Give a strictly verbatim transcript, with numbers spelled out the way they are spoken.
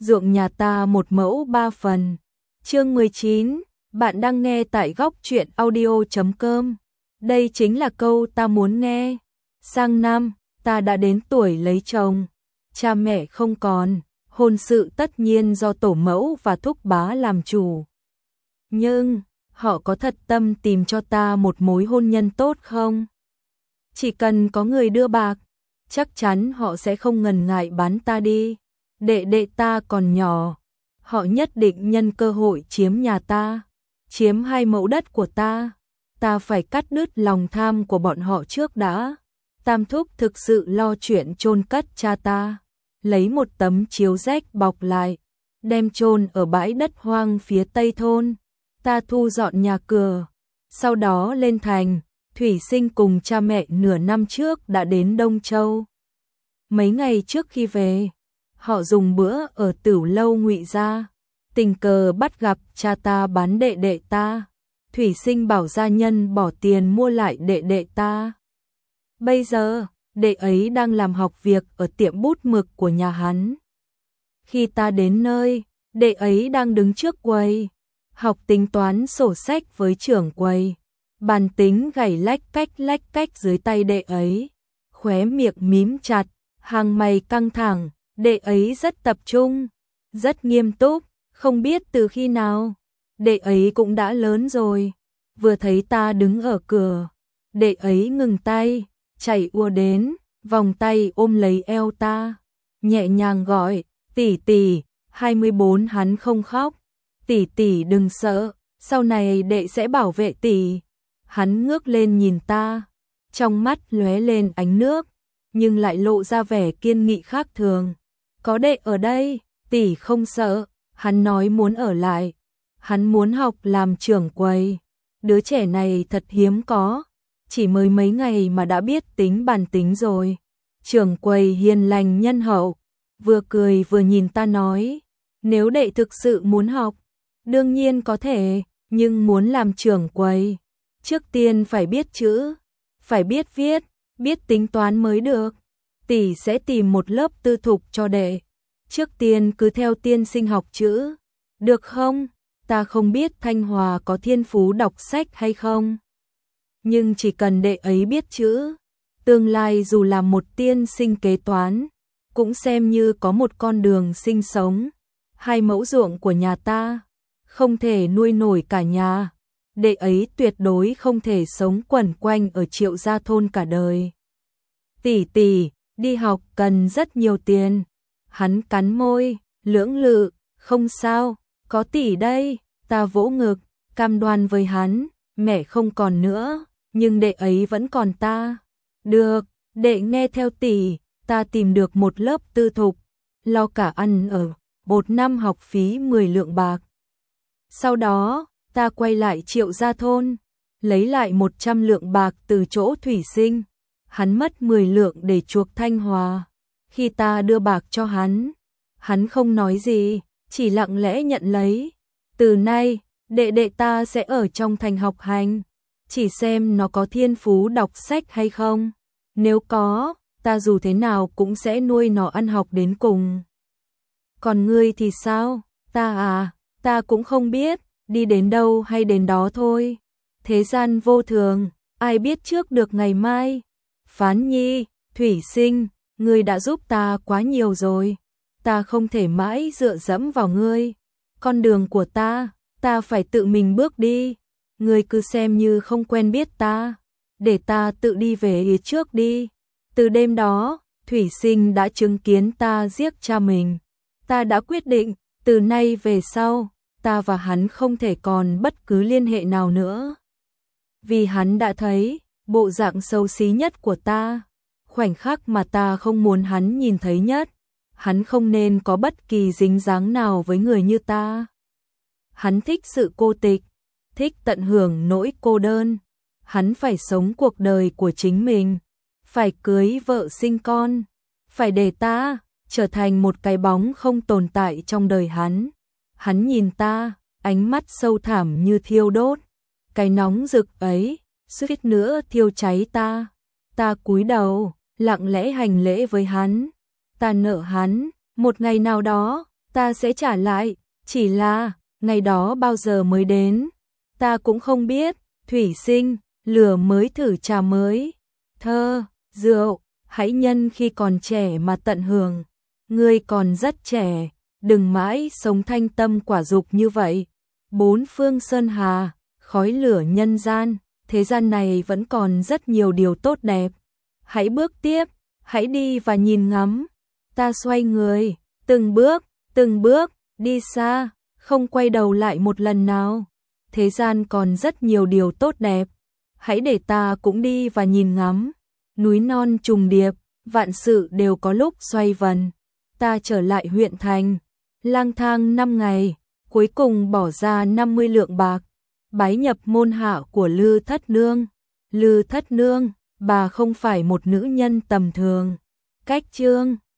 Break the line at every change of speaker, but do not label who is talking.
ruộng nhà ta một mẫu ba phần. Chương mười chín, bạn đang nghe tại góc truyện audio chấm com. Đây chính là câu ta muốn nghe. Sang năm, ta đã đến tuổi lấy chồng. Cha mẹ không còn, hôn sự tất nhiên do tổ mẫu và thúc bá làm chủ. Nhưng, họ có thật tâm tìm cho ta một mối hôn nhân tốt không? Chỉ cần có người đưa bạc, chắc chắn họ sẽ không ngần ngại bán ta đi. Đệ đệ ta còn nhỏ, họ nhất định nhân cơ hội chiếm nhà ta, chiếm hai mẫu đất của ta. Ta phải cắt đứt lòng tham của bọn họ trước đã. Tam thúc thực sự lo chuyện chôn cất cha ta, lấy một tấm chiếu rách bọc lại, đem chôn ở bãi đất hoang phía tây thôn. Ta thu dọn nhà cửa, sau đó lên thành. Thủy Sinh cùng cha mẹ nửa năm trước đã đến Đông Châu. Mấy ngày trước khi về, họ dùng bữa ở Tửu Lâu Ngụy gia, tình cờ bắt gặp cha ta bán đệ đệ ta. Thủy Sinh bảo gia nhân bỏ tiền mua lại đệ đệ ta. Bây giờ, đệ ấy đang làm học việc ở tiệm bút mực của nhà hắn. Khi ta đến nơi, đệ ấy đang đứng trước quầy, học tính toán sổ sách với trưởng quầy. Bàn tính gảy lách cách lách cách dưới tay đệ ấy, khóe miệng mím chặt, hàng mày căng thẳng. Đệ ấy rất tập trung, rất nghiêm túc, không biết từ khi nào. Đệ ấy cũng đã lớn rồi, vừa thấy ta đứng ở cửa, đệ ấy ngừng tay, chạy ùa đến, vòng tay ôm lấy eo ta, nhẹ nhàng gọi, tỷ tỷ. hai mươi bốn hắn không khóc, tỷ tỷ đừng sợ, sau này đệ sẽ bảo vệ tỷ. Hắn ngước lên nhìn ta, trong mắt lóe lên ánh nước, nhưng lại lộ ra vẻ kiên nghị khác thường. Có đệ ở đây, tỷ không sợ. Hắn nói muốn ở lại, hắn muốn học làm trưởng quầy. Đứa trẻ này thật hiếm có, chỉ mới mấy ngày mà đã biết tính bản tính rồi. Trưởng quầy hiền lành nhân hậu, vừa cười vừa nhìn ta nói, nếu đệ thực sự muốn học, đương nhiên có thể, nhưng muốn làm trưởng quầy, trước tiên phải biết chữ, phải biết viết, biết tính toán mới được. Tỷ sẽ tìm một lớp tư thục cho đệ, trước tiên cứ theo tiên sinh học chữ, được không? Ta không biết Thanh Hòa có thiên phú đọc sách hay không, nhưng chỉ cần đệ ấy biết chữ, tương lai dù làm một tiên sinh kế toán, cũng xem như có một con đường sinh sống. Hai mẫu ruộng của nhà ta không thể nuôi nổi cả nhà, đệ ấy tuyệt đối không thể sống quẩn quanh ở Triệu Gia thôn cả đời. Tỷ tỷ, đi học cần rất nhiều tiền. Hắn cắn môi, lưỡng lự, không sao, có tỷ đây. Ta vỗ ngực, cam đoan với hắn, mẹ không còn nữa, nhưng đệ ấy vẫn còn ta. Được, đệ nghe theo tỷ, ta tìm được một lớp tư thục, lo cả ăn ở, một năm học phí mười lượng bạc. Sau đó, ta quay lại Triệu Gia thôn, lấy lại một trăm lượng bạc từ chỗ Thủy Sinh. Hắn mất mười lượng để chuộc Thanh Hòa. Khi ta đưa bạc cho hắn, hắn không nói gì, chỉ lặng lẽ nhận lấy. Từ nay, đệ đệ ta sẽ ở trong thành học hành, chỉ xem nó có thiên phú đọc sách hay không. Nếu có, ta dù thế nào cũng sẽ nuôi nó ăn học đến cùng. Còn ngươi thì sao? Ta à, ta cũng không biết, đi đến đâu hay đến đó thôi. Thế gian vô thường, ai biết trước được ngày mai. Phán Nhi, Thủy Sinh, ngươi đã giúp ta quá nhiều rồi, ta không thể mãi dựa dẫm vào ngươi. Con đường của ta, ta phải tự mình bước đi. Ngươi cứ xem như không quen biết ta, để ta tự đi về trước đi. Từ đêm đó, Thủy Sinh đã chứng kiến ta giết cha mình. Ta đã quyết định, từ nay về sau, ta và hắn không thể còn bất cứ liên hệ nào nữa. Vì hắn đã thấy bộ dạng xấu xí nhất của ta, khoảnh khắc mà ta không muốn hắn nhìn thấy nhất. Hắn không nên có bất kỳ dính dáng nào với người như ta. Hắn thích sự cô tịch, thích tận hưởng nỗi cô đơn. Hắn phải sống cuộc đời của chính mình, phải cưới vợ sinh con, phải để ta trở thành một cái bóng không tồn tại trong đời hắn. Hắn nhìn ta, ánh mắt sâu thẳm như thiêu đốt. Cái nóng rực ấy, suýt nữa thiêu cháy ta. Ta cúi đầu, lặng lẽ hành lễ với hắn. Ta nợ hắn, một ngày nào đó, ta sẽ trả lại, chỉ là, ngày đó bao giờ mới đến, ta cũng không biết, thủy sinh, lửa mới thử trà mới, thơ, rượu, hãy nhân khi còn trẻ mà tận hưởng, ngươi còn rất trẻ, đừng mãi sống thanh tâm quả dục như vậy, bốn phương sơn hà, khói lửa nhân gian, thế gian này vẫn còn rất nhiều điều tốt đẹp, hãy bước tiếp, hãy đi và nhìn ngắm, ta xoay người, từng bước, từng bước, đi xa, không quay đầu lại một lần nào. Thế gian còn rất nhiều điều tốt đẹp, hãy để ta cũng đi và nhìn ngắm. Núi non trùng điệp, vạn sự đều có lúc xoay vần. Ta trở lại huyện thành, lang thang năm ngày, cuối cùng bỏ ra năm mươi lượng bạc, bái nhập môn hạ của Lư Thất Nương. Lư Thất Nương, bà không phải một nữ nhân tầm thường. Cách chương